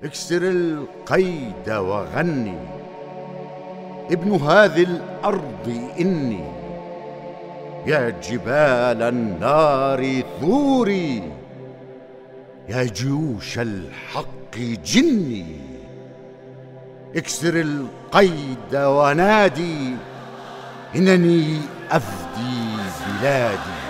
اكسر القيد وغني، ابن هذه الأرض إني، يا جبال النار ثوري، يا جيوش الحق جني. اكسر القيد ونادي، إنني أفدي بلادي.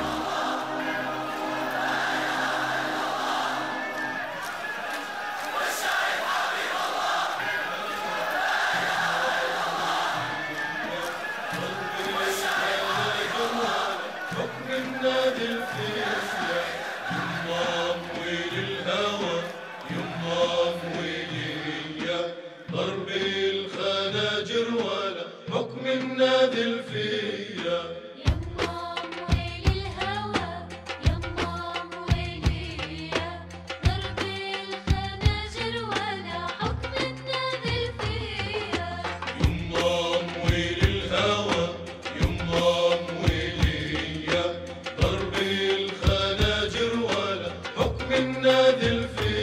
ضرب الخناجر ولا حكم النادي الفيا. يما ويل الهوى يما ويليا، ضرب الخناجر ولا حكم النادي الفيا. يما ويل الهوى يما ويليا، ضرب الخناجر ولا حكم النادي الفيا.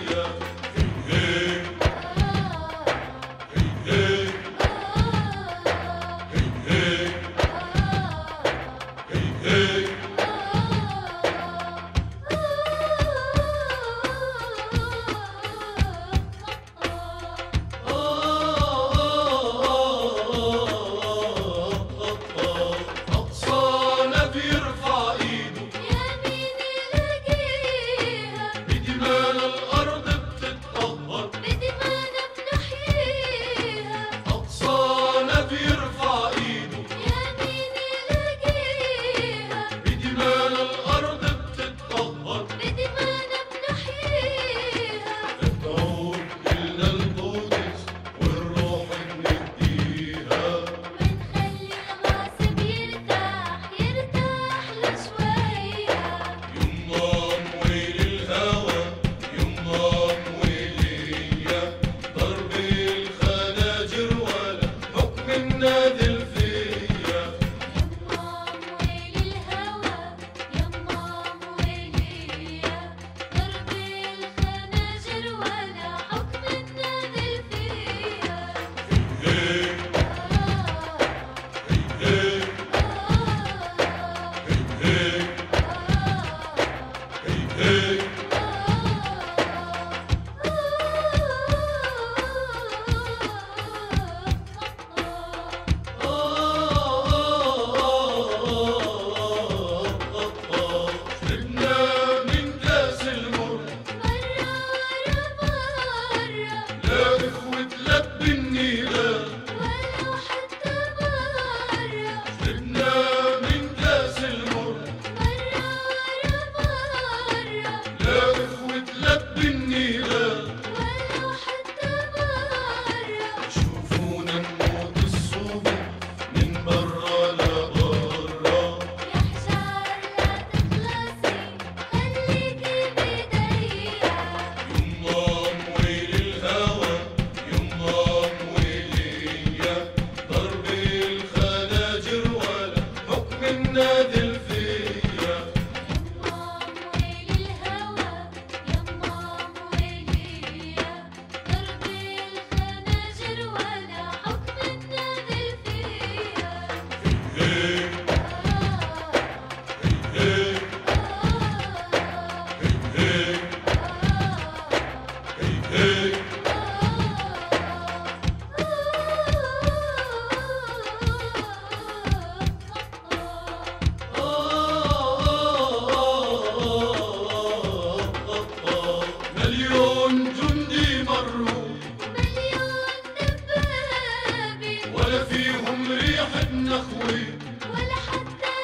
ولا حتى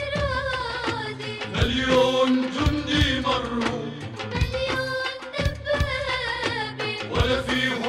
إرادي، مليون جندي مروا، مليون دبابة ولا فيهم